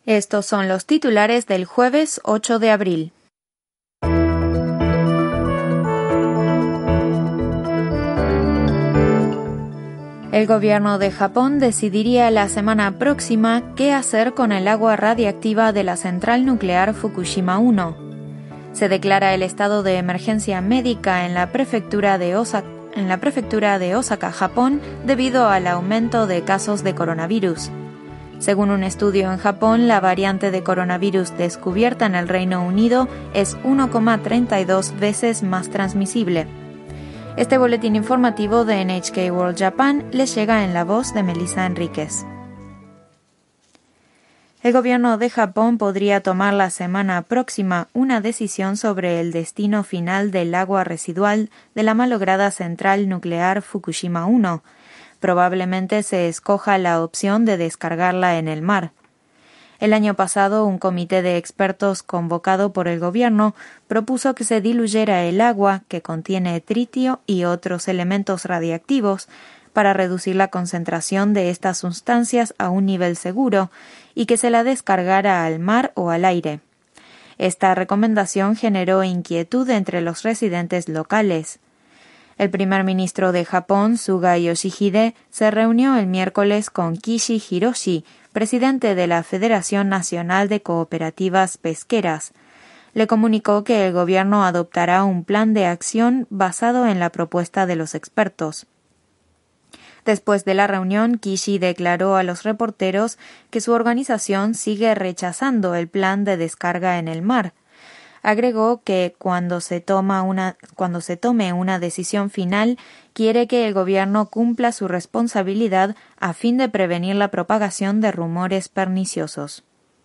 Estos son los titulares del jueves 8 de abril. El gobierno de Japón decidiría la semana próxima qué hacer con el agua radiactiva de la central nuclear Fukushima 1. Se declara el estado de emergencia médica en la prefectura de Osaka, Japón, debido al aumento de casos de coronavirus. Según un estudio en Japón, la variante de coronavirus descubierta en el Reino Unido es 1,32 veces más transmisible. Este boletín informativo de NHK World Japan les llega en la voz de Melissa Enríquez. El gobierno de Japón podría tomar la semana próxima una decisión sobre el destino final del agua residual de la malograda central nuclear Fukushima 1. Probablemente se escoja la opción de descargarla en el mar. El año pasado, un comité de expertos convocado por el gobierno propuso que se diluyera el agua, que contiene tritio y otros elementos radiactivos, para reducir la concentración de estas sustancias a un nivel seguro y que se la descargara al mar o al aire. Esta recomendación generó inquietud entre los residentes locales. El primer ministro de Japón, Suga Yoshihide, se reunió el miércoles con Kishi Hiroshi, presidente de la Federación Nacional de Cooperativas Pesqueras. Le comunicó que el gobierno adoptará un plan de acción basado en la propuesta de los expertos. Después de la reunión, Kishi declaró a los reporteros que su organización sigue rechazando el plan de descarga en el mar. Agregó que cuando se tome una decisión final, quiere que el gobierno cumpla su responsabilidad a fin de prevenir la propagación de rumores perniciosos.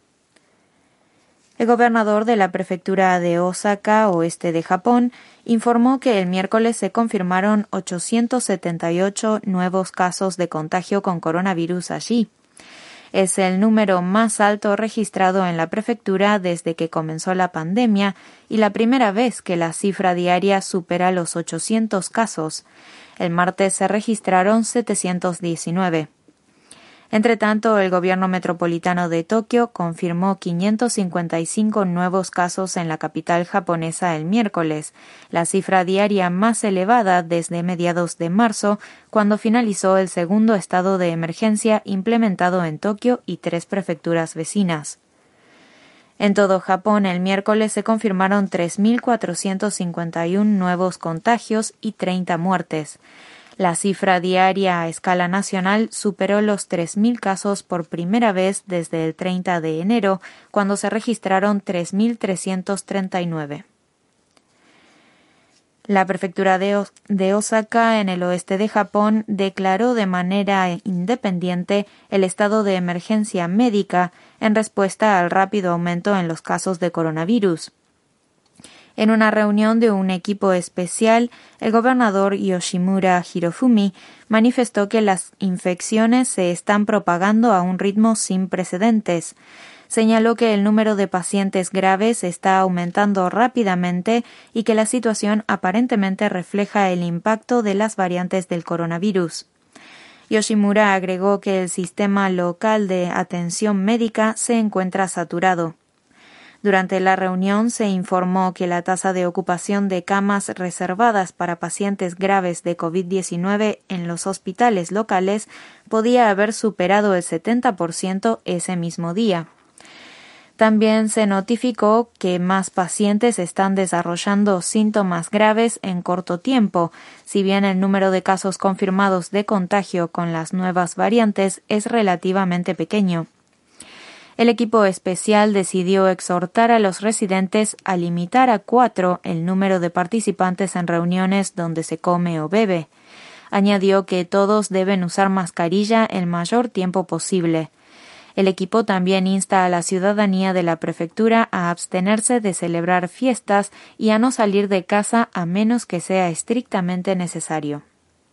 El gobernador de la prefectura de Osaka, oeste de Japón, informó que el miércoles se confirmaron 878 nuevos casos de contagio con coronavirus allí. Es el número más alto registrado en la prefectura desde que comenzó la pandemia y la primera vez que la cifra diaria supera los 800 casos. El martes se registraron 719. Entre tanto, el gobierno metropolitano de Tokio confirmó 555 nuevos casos en la capital japonesa el miércoles, la cifra diaria más elevada desde mediados de marzo, cuando finalizó el segundo estado de emergencia implementado en Tokio y 3 prefecturas vecinas. En todo Japón, el miércoles se confirmaron 3.451 nuevos contagios y 30 muertes. La cifra diaria a escala nacional superó los 3.000 casos por primera vez desde el 30 de enero, cuando se registraron 3.339. La prefectura de Osaka, en el oeste de Japón, declaró de manera independiente el estado de emergencia médica en respuesta al rápido aumento en los casos de coronavirus. En una reunión de un equipo especial, el gobernador Yoshimura Hirofumi manifestó que las infecciones se están propagando a un ritmo sin precedentes. Señaló que el número de pacientes graves está aumentando rápidamente y que la situación aparentemente refleja el impacto de las variantes del coronavirus. Yoshimura agregó que el sistema local de atención médica se encuentra saturado. Durante la reunión se informó que la tasa de ocupación de camas reservadas para pacientes graves de COVID-19 en los hospitales locales podía haber superado el 70% ese mismo día. También se notificó que más pacientes están desarrollando síntomas graves en corto tiempo, si bien el número de casos confirmados de contagio con las nuevas variantes es relativamente pequeño. El equipo especial decidió exhortar a los residentes a limitar a 4 el número de participantes en reuniones donde se come o bebe. Añadió que todos deben usar mascarilla el mayor tiempo posible. El equipo también insta a la ciudadanía de la prefectura a abstenerse de celebrar fiestas y a no salir de casa a menos que sea estrictamente necesario.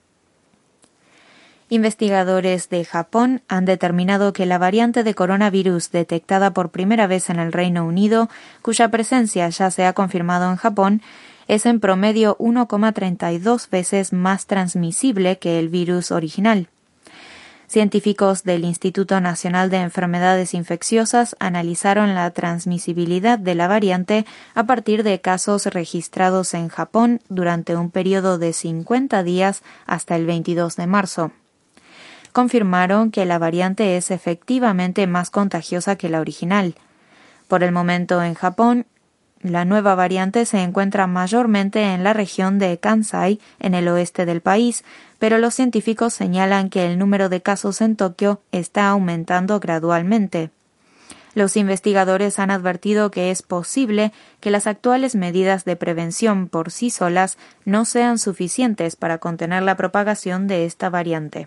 Investigadores de Japón han determinado que la variante de coronavirus detectada por primera vez en el Reino Unido, cuya presencia ya se ha confirmado en Japón, es en promedio 1,32 veces más transmisible que el virus original. Científicos del Instituto Nacional de Enfermedades Infecciosas analizaron la transmisibilidad de la variante a partir de casos registrados en Japón durante un periodo de 50 días hasta el 22 de marzo. Confirmaron que la variante es efectivamente más contagiosa que la original. Por el momento en Japón, la nueva variante se encuentra mayormente en la región de Kansai, en el oeste del país, pero los científicos señalan que el número de casos en Tokio está aumentando gradualmente. Los investigadores han advertido que es posible que las actuales medidas de prevención por sí solas no sean suficientes para contener la propagación de esta variante.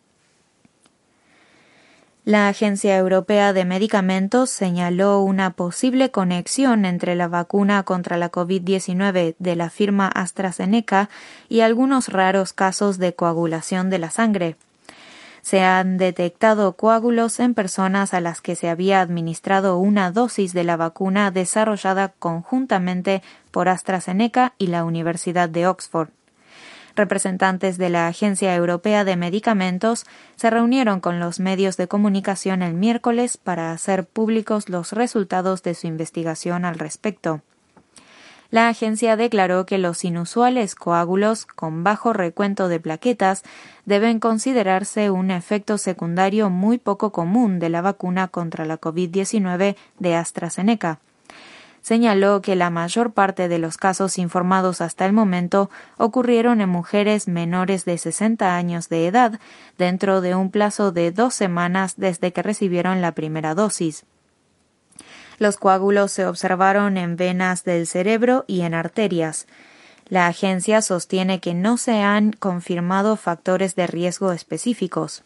La Agencia Europea de Medicamentos señaló una posible conexión entre la vacuna contra la COVID-19 de la firma AstraZeneca y algunos raros casos de coagulación de la sangre. Se han detectado coágulos en personas a las que se había administrado una dosis de la vacuna desarrollada conjuntamente por AstraZeneca y la Universidad de Oxford. Representantes de la Agencia Europea de Medicamentos se reunieron con los medios de comunicación el miércoles para hacer públicos los resultados de su investigación al respecto. La agencia declaró que los inusuales coágulos con bajo recuento de plaquetas deben considerarse un efecto secundario muy poco común de la vacuna contra la COVID-19 de AstraZeneca. Señaló que la mayor parte de los casos informados hasta el momento ocurrieron en mujeres menores de 60 años de edad, dentro de un plazo de 2 semanas desde que recibieron la primera dosis. Los coágulos se observaron en venas del cerebro y en arterias. La agencia sostiene que no se han confirmado factores de riesgo específicos.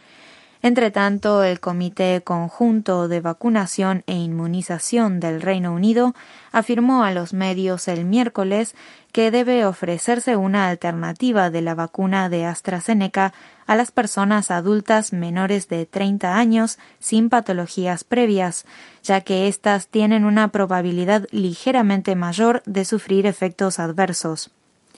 Entretanto, el Comité Conjunto de Vacunación e Inmunización del Reino Unido afirmó a los medios el miércoles que debe ofrecerse una alternativa de la vacuna de AstraZeneca a las personas adultas menores de 30 años sin patologías previas, ya que éstas tienen una probabilidad ligeramente mayor de sufrir efectos adversos.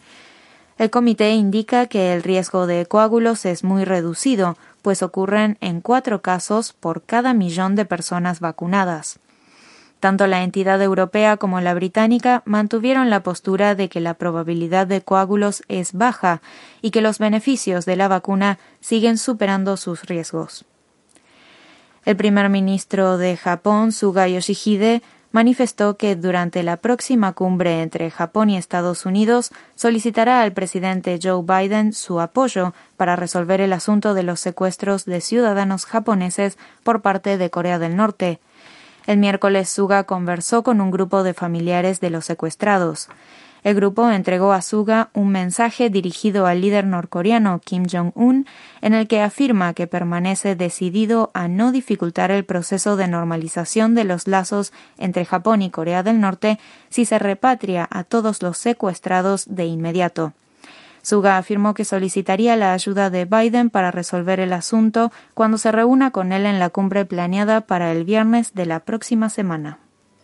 El comité indica que el riesgo de coágulos es muy reducido, pues ocurren en 4 casos por cada 1.000.000 de personas vacunadas. Tanto la entidad europea como la británica mantuvieron la postura de que la probabilidad de coágulos es baja y que los beneficios de la vacuna siguen superando sus riesgos. El primer ministro de Japón, Suga Yoshihide, manifestó que durante la próxima cumbre entre Japón y Estados Unidos solicitará al presidente Joe Biden su apoyo para resolver el asunto de los secuestros de ciudadanos japoneses por parte de Corea del Norte. El miércoles Suga conversó con un grupo de familiares de los secuestrados. El grupo entregó a Suga un mensaje dirigido al líder norcoreano Kim Jong-un, en el que afirma que permanece decidido a no dificultar el proceso de normalización de los lazos entre Japón y Corea del Norte si se repatria a todos los secuestrados de inmediato. Suga afirmó que solicitaría la ayuda de Biden para resolver el asunto cuando se reúna con él en la cumbre planeada para el viernes de la próxima semana.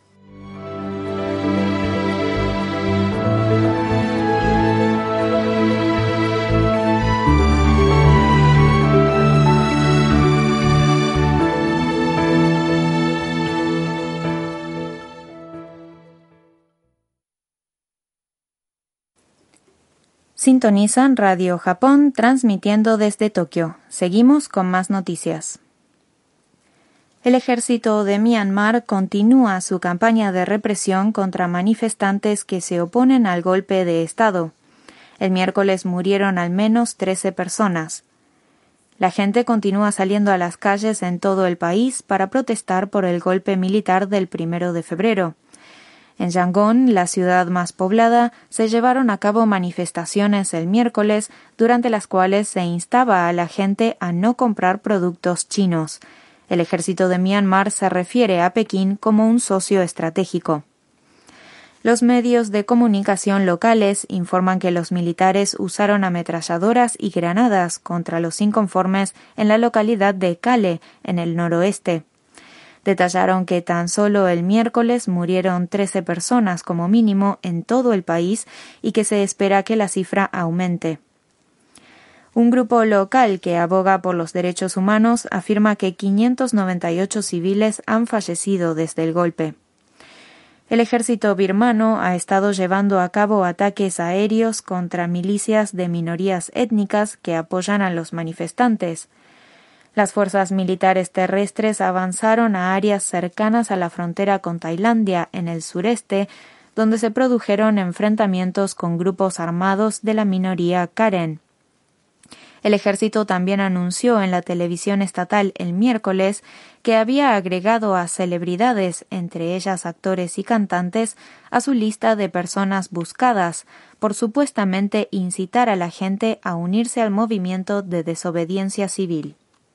Sintonizan Radio Japón transmitiendo desde Tokio. Seguimos con más noticias. El ejército de Myanmar continúa su campaña de represión contra manifestantes que se oponen al golpe de Estado. El miércoles murieron al menos 13 personas. La gente continúa saliendo a las calles en todo el país para protestar por el golpe militar del 1 de febrero. En Yangon, la ciudad más poblada, se llevaron a cabo manifestaciones el miércoles, durante las cuales se instaba a la gente a no comprar productos chinos. El ejército de Myanmar se refiere a Pekín como un socio estratégico. Los medios de comunicación locales informan que los militares usaron ametralladoras y granadas contra los inconformes en la localidad de Kale, en el noroeste. Detallaron que tan solo el miércoles murieron 13 personas como mínimo en todo el país y que se espera que la cifra aumente. Un grupo local que aboga por los derechos humanos afirma que 598 civiles han fallecido desde el golpe. El ejército birmano ha estado llevando a cabo ataques aéreos contra milicias de minorías étnicas que apoyan a los manifestantes. Las fuerzas militares terrestres avanzaron a áreas cercanas a la frontera con Tailandia, en el sureste, donde se produjeron enfrentamientos con grupos armados de la minoría Karen. El ejército también anunció en la televisión estatal el miércoles que había agregado a celebridades, entre ellas actores y cantantes, a su lista de personas buscadas por supuestamente incitar a la gente a unirse al movimiento de desobediencia civil.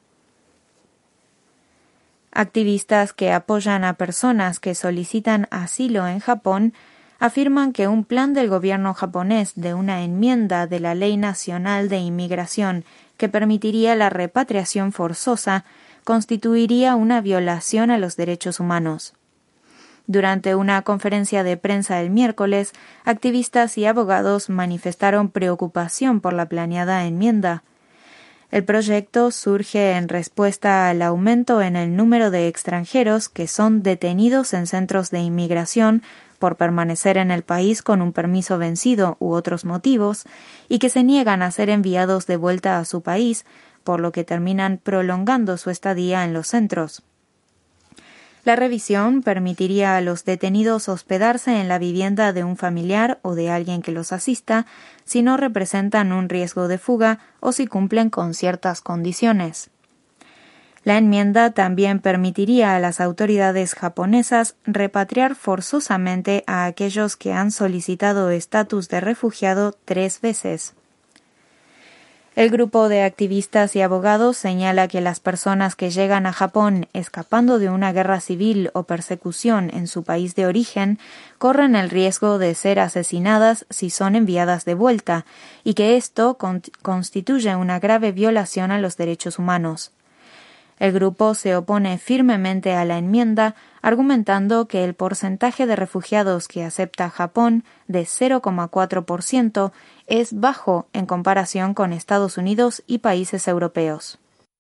Activistas que apoyan a personas que solicitan asilo en Japón afirman que un plan del gobierno japonés de una enmienda de la Ley Nacional de Inmigración que permitiría la repatriación forzosa constituiría una violación a los derechos humanos. Durante una conferencia de prensa el miércoles, activistas y abogados manifestaron preocupación por la planeada enmienda. El proyecto surge en respuesta al aumento en el número de extranjeros que son detenidos en centros de inmigración por permanecer en el país con un permiso vencido u otros motivos, y que se niegan a ser enviados de vuelta a su país, por lo que terminan prolongando su estadía en los centros. La revisión permitiría a los detenidos hospedarse en la vivienda de un familiar o de alguien que los asista si no representan un riesgo de fuga o si cumplen con ciertas condiciones. La enmienda también permitiría a las autoridades japonesas repatriar forzosamente a aquellos que han solicitado estatus de refugiado 3 veces. El grupo de activistas y abogados señala que las personas que llegan a Japón escapando de una guerra civil o persecución en su país de origen corren el riesgo de ser asesinadas si son enviadas de vuelta, y que esto constituye una grave violación a los derechos humanos. El grupo se opone firmemente a la enmienda, argumentando que el porcentaje de refugiados que acepta Japón, de 0,4%, es bajo en comparación con Estados Unidos y países europeos.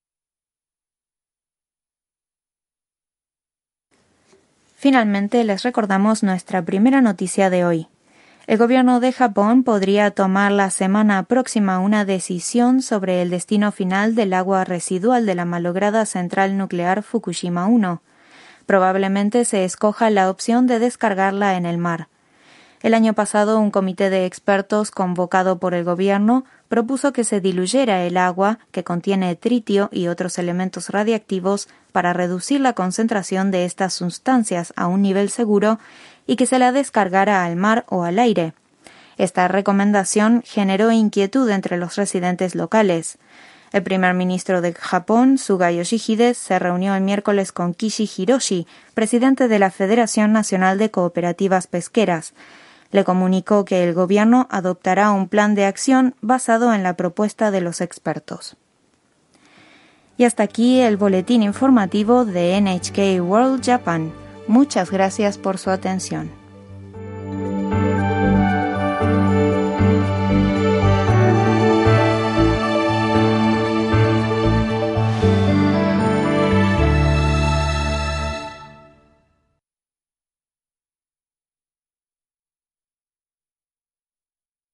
Finalmente, les recordamos nuestra primera noticia de hoy. El gobierno de Japón podría tomar la semana próxima una decisión sobre el destino final del agua residual de la malograda central nuclear Fukushima 1. Probablemente se escoja la opción de descargarla en el mar. El año pasado, un comité de expertos convocado por el gobierno propuso que se diluyera el agua, que contiene tritio y otros elementos radiactivos, para reducir la concentración de estas sustancias a un nivel seguro y que se la descargara al mar o al aire. Esta recomendación generó inquietud entre los residentes locales. El primer ministro de Japón, Suga Yoshihide, se reunió el miércoles con Kishi Hiroshi, presidente de la Federación Nacional de Cooperativas Pesqueras. Le comunicó que el gobierno adoptará un plan de acción basado en la propuesta de los expertos. Y hasta aquí el boletín informativo de NHK World Japan. Muchas gracias por su atención.